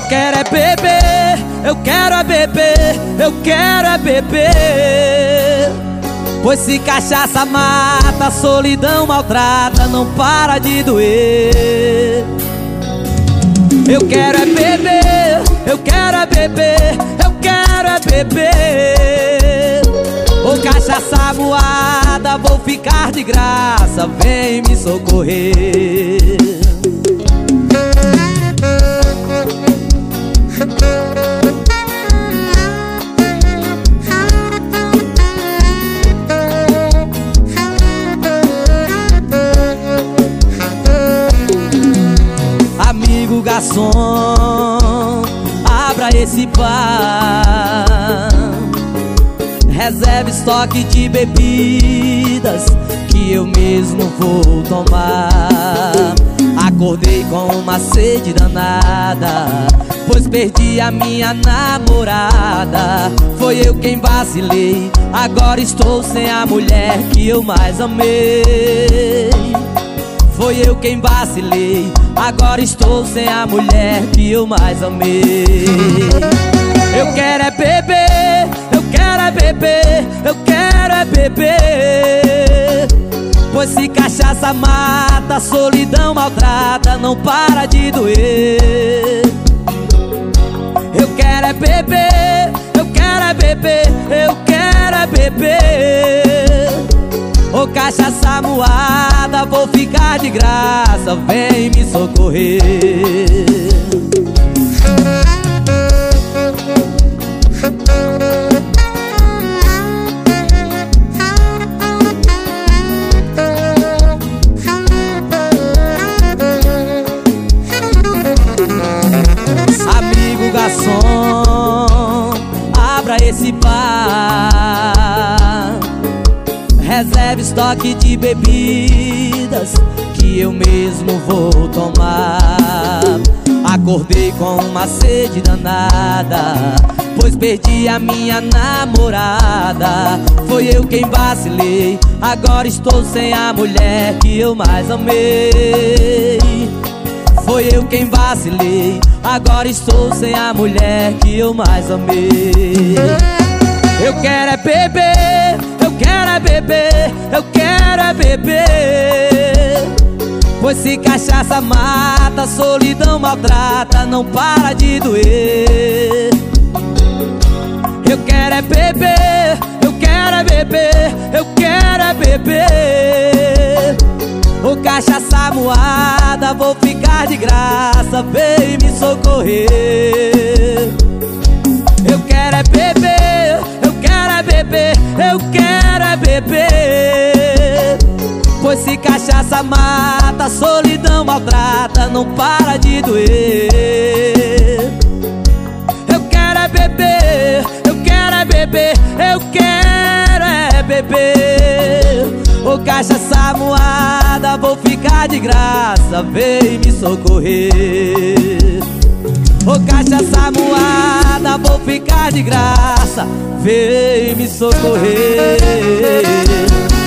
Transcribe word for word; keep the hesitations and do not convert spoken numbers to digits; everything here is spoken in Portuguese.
quero é beber, eu quero é beber, eu quero é beber. Pois se cachaça mata, solidão maltrata, não para de doer. Eu quero é beber, eu quero é beber, eu quero é beber. Ô cachaça moada, vou ficar de graça, vem me socorrer. Amigo garçom, abra esse bar, reserve estoque de bebidas que eu mesmo vou tomar. Acordei com uma sede danada, pois perdi a minha namorada. Foi eu quem vacilei, agora estou sem a mulher que eu mais amei. Foi eu quem vacilei, agora estou sem a mulher que eu mais amei. Eu quero é beber, eu quero é beber, eu quero é beber. Pois se cachaça mata, solidão maltrata, não para de doer. Eu quero é beber, eu quero é beber, eu quero é beber. Ô cachaça moada, vou ficar de graça, vem me socorrer. Amigo garçom, abra esse bar, reserve estoque de bebidas que eu mesmo vou tomar. Acordei com uma sede danada, pois perdi a minha namorada. Foi eu quem vacilei, agora estou sem a mulher que eu mais amei. Foi eu quem vacilei, agora estou sem a mulher que eu mais amei. Eu quero é beber, eu quero é beber, eu quero é beber. Pois se cachaça mata, solidão maltrata, não para de doer. Eu quero é beber, eu quero é beber, eu quero é beber. Ô cachaça moada, vou ficar de graça, vem me socorrer. Eu quero é beber, eu quero é beber, eu quero é beber. Pois se cachaça mata, solidão maltrata, não para de doer. Eu quero é beber, eu quero é beber, eu quero é beber. Ô cachaça moada, vou ficar de graça, vem me socorrer. Ô cachaça moada, vou ficar de graça, vem me socorrer.